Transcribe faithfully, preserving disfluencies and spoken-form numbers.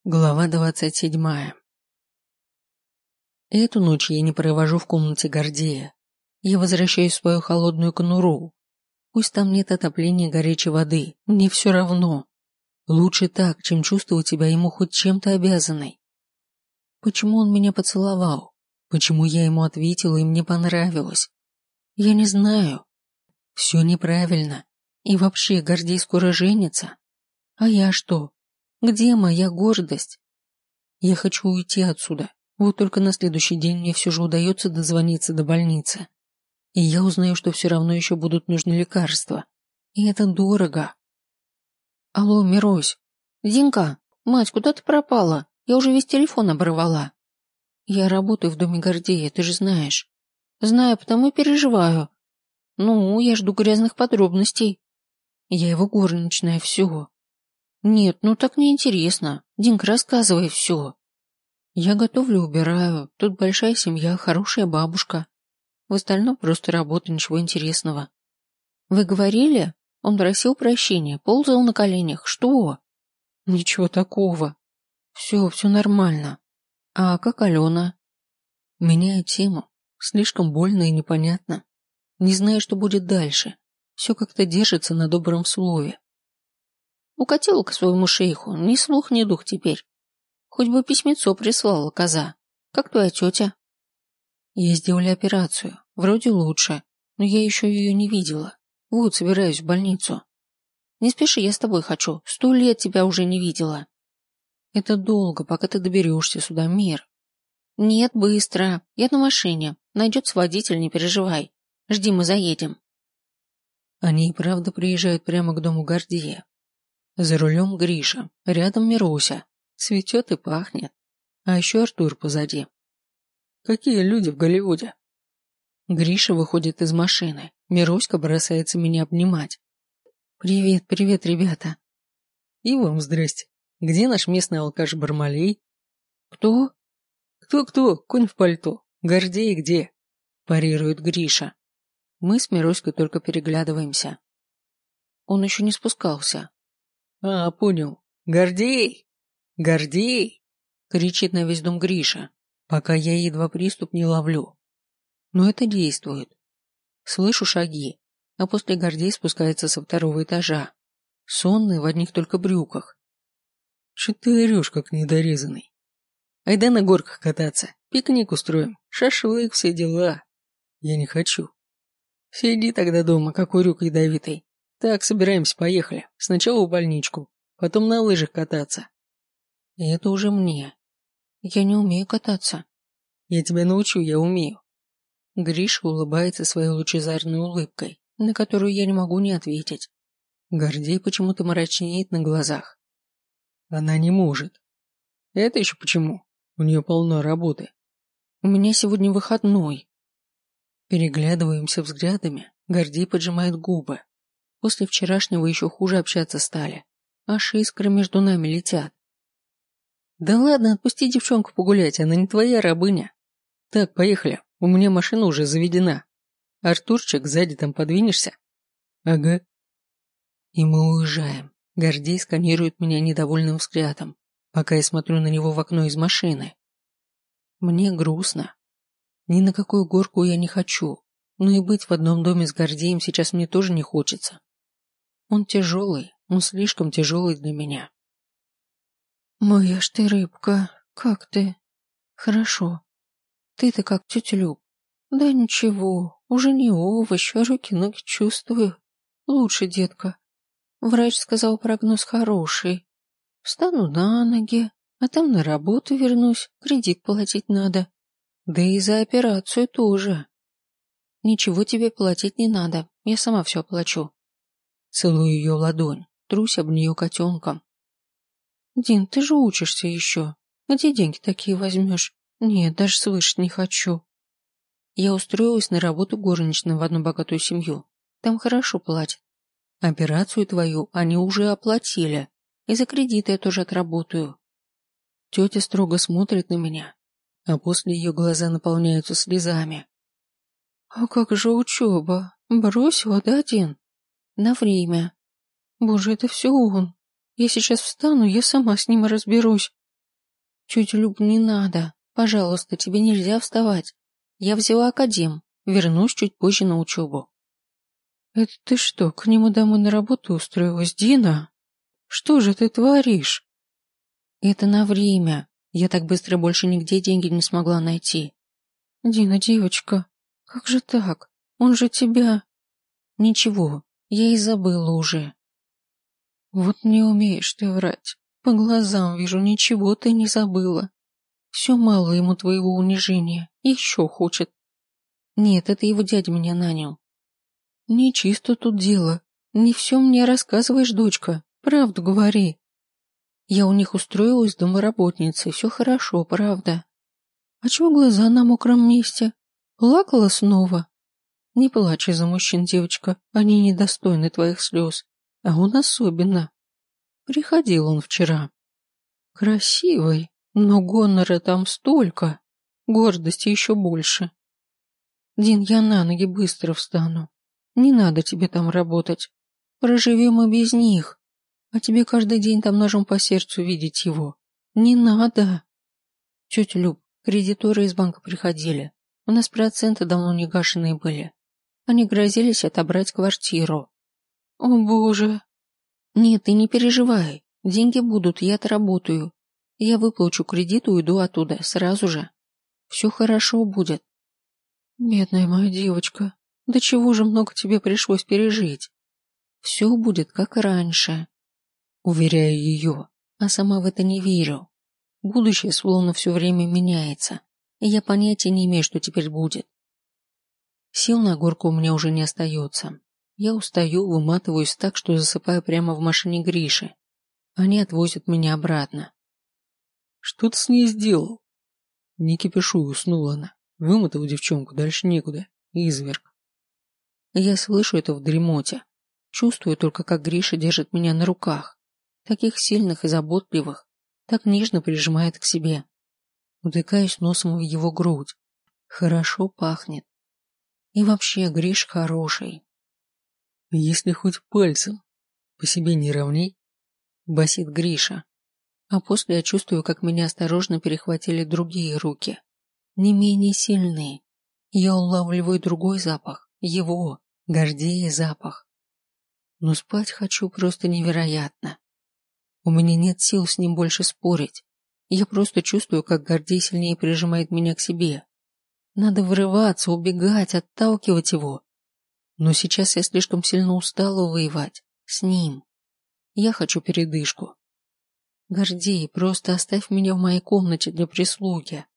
Глава двадцать седьмая. Эту ночь я не провожу в комнате Гордея. Я возвращаюсь в свою холодную конуру. Пусть там нет отопления и горячей воды, мне все равно. Лучше так, чем чувствовать себя ему хоть чем-то обязанной. Почему он меня поцеловал? Почему я ему ответила и мне понравилось? Я не знаю. Все неправильно. И вообще, Гордей скоро женится. А я что? Где моя гордость? Я хочу уйти отсюда. Вот только на следующий день мне все же удается дозвониться до больницы. И я узнаю, что все равно еще будут нужны лекарства. И это дорого. Алло, Мирусь. Динка, мать, куда ты пропала? Я уже весь телефон оборвала. Я работаю в доме Гордея, ты же знаешь. Знаю, потому и переживаю. Ну, я жду грязных подробностей. Я его горничная, все. Нет, ну так неинтересно. Динка, рассказывай все. Я готовлю, убираю. Тут большая семья, хорошая бабушка. В остальном просто работа, ничего интересного. Вы говорили? Он просил прощения, ползал на коленях. Что? Ничего такого. Все, все нормально. А как Алена? Меняю тему. Слишком больно и непонятно. Не знаю, что будет дальше. Все как-то держится на добром слове. Укатила к своему шейху, ни слух, ни дух теперь. Хоть бы письмецо прислала коза. Как твоя тетя? Ей сделали операцию. Вроде лучше, но я еще ее не видела. Вот, собираюсь в больницу. Не спеши, я с тобой хочу. Сто лет тебя уже не видела. Это долго, пока ты доберешься сюда, Мир. Нет, быстро. Я на машине. Найдется водитель, не переживай. Жди, мы заедем. Они и правда приезжают прямо к дому Гордея. За рулем Гриша, рядом Мируся. Цветет и пахнет. А еще Артур позади. Какие люди в Голливуде? Гриша выходит из машины. Мируська бросается меня обнимать. Привет, привет, ребята. И вам здрасте. Где наш местный алкаш Бармалей? Кто? Кто-кто? Конь в пальто. Гордей где? Парирует Гриша. Мы с Мируськой только переглядываемся. Он еще не спускался. А, понял. Гордей! Гордей! Кричит на весь дом Гриша, пока я едва приступ не ловлю. Но это действует. Слышу шаги, а после Гордей спускается со второго этажа, сонный в одних только брюках. Что ты орешь, как недорезанный? Айда на горках кататься, пикник устроим, шашлык, все дела. Я не хочу. Сиди тогда дома, как урюк ядовитый. Так, собираемся, поехали. Сначала в больничку, потом на лыжах кататься. И это уже мне. Я не умею кататься. Я тебя научу, я умею. Гриша улыбается своей лучезарной улыбкой, на которую я не могу не ответить. Гордей почему-то мрачнеет на глазах. Она не может. Это еще почему? У нее полно работы. У меня сегодня выходной. Переглядываемся взглядами, Гордей поджимает губы. После вчерашнего еще хуже общаться стали. Аж искры между нами летят. Да ладно, отпусти девчонку погулять, она не твоя рабыня. Так, поехали, у меня машина уже заведена. Артурчик, сзади там подвинешься? Ага. И мы уезжаем. Гордей сканирует меня недовольным взглядом, пока я смотрю на него в окно из машины. Мне грустно. Ни на какую горку я не хочу, но и быть в одном доме с Гордеем сейчас мне тоже не хочется. Он тяжелый, он слишком тяжелый для меня. Моя ж ты рыбка, как ты? Хорошо. Ты-то как, тетя Люб? Да ничего, уже не овощ, а руки-ноги чувствую. Лучше, детка. Врач сказал, прогноз хороший. Встану на ноги, а там на работу вернусь, кредит платить надо. Да и за операцию тоже. Ничего тебе платить не надо, я сама все оплачу. Целую ее ладонь, трусь об нее котенком. Дин, ты же учишься еще. Где деньги такие возьмешь? Нет, даже слышать не хочу. Я устроилась на работу горничной в одну богатую семью. Там хорошо платят. Операцию твою они уже оплатили. И за кредиты я тоже отработаю. Тетя строго смотрит на меня, а после ее глаза наполняются слезами. А как же учеба? Бросила, да, Дин? На время. Боже, это все он. Я сейчас встану, я сама с ним разберусь. Тетя Люб, не надо. Пожалуйста, тебе нельзя вставать. Я взяла академ. Вернусь чуть позже на учебу. Это ты что, к нему домой на работу устроилась, Дина? Что же ты творишь? Это на время. Я так быстро больше нигде деньги не смогла найти. Дина, девочка, как же так? Он же тебя... Ничего, я и забыла уже. Вот не умеешь ты врать. По глазам вижу, ничего ты не забыла. Все мало ему твоего унижения. Еще хочет. Нет, это его дядя меня нанял. Не чисто тут дело. Не все мне рассказываешь, дочка. Правду говори. Я у них устроилась домоработницей. Все хорошо, правда. А чего глаза на мокром месте? Плакала снова? Не плачь из-за мужчин, девочка. Они недостойны твоих слез. А он особенно. Приходил он вчера. Красивый, но гонора там столько. Гордости еще больше. Дин, я на ноги быстро встану. Не надо тебе там работать. Проживем и без них. А тебе каждый день там ножом по сердцу видеть его. Не надо. Тетя Люб, кредиторы из банка приходили. У нас проценты давно не гашеные были. Они грозились отобрать квартиру. О, боже. Нет, ты не переживай. Деньги будут, я отработаю. Я выплачу кредит и уйду оттуда сразу же. Все хорошо будет. Бедная моя девочка, до чего же много тебе пришлось пережить? Все будет как и раньше. Уверяю ее, а сама в это не верю. Будущее словно все время меняется, и я понятия не имею, что теперь будет. Сил на горку у меня уже не остается. Я устаю, выматываюсь так, что засыпаю прямо в машине Гриши. Они отвозят меня обратно. Что ты с ней сделал? Не кипишуй, уснула она. Вымотал девчонку, дальше некуда. Изверг. Я слышу это в дремоте. Чувствую только, как Гриша держит меня на руках. Таких сильных и заботливых. Так нежно прижимает к себе. Утыкаюсь носом в его грудь. Хорошо пахнет. И вообще, Гриш хороший. Если хоть пальцем. По себе не равней. Басит Гриша. А после я чувствую, как меня осторожно перехватили другие руки. Не менее сильные. Я улавливаю другой запах. Его, Гордея, запах. Но спать хочу просто невероятно. У меня нет сил с ним больше спорить. Я просто чувствую, как Гордей сильнее прижимает меня к себе. Надо вырываться, убегать, отталкивать его. Но сейчас я слишком сильно устала воевать. С ним. Я хочу передышку. Гордей, просто оставь меня в моей комнате для прислуги.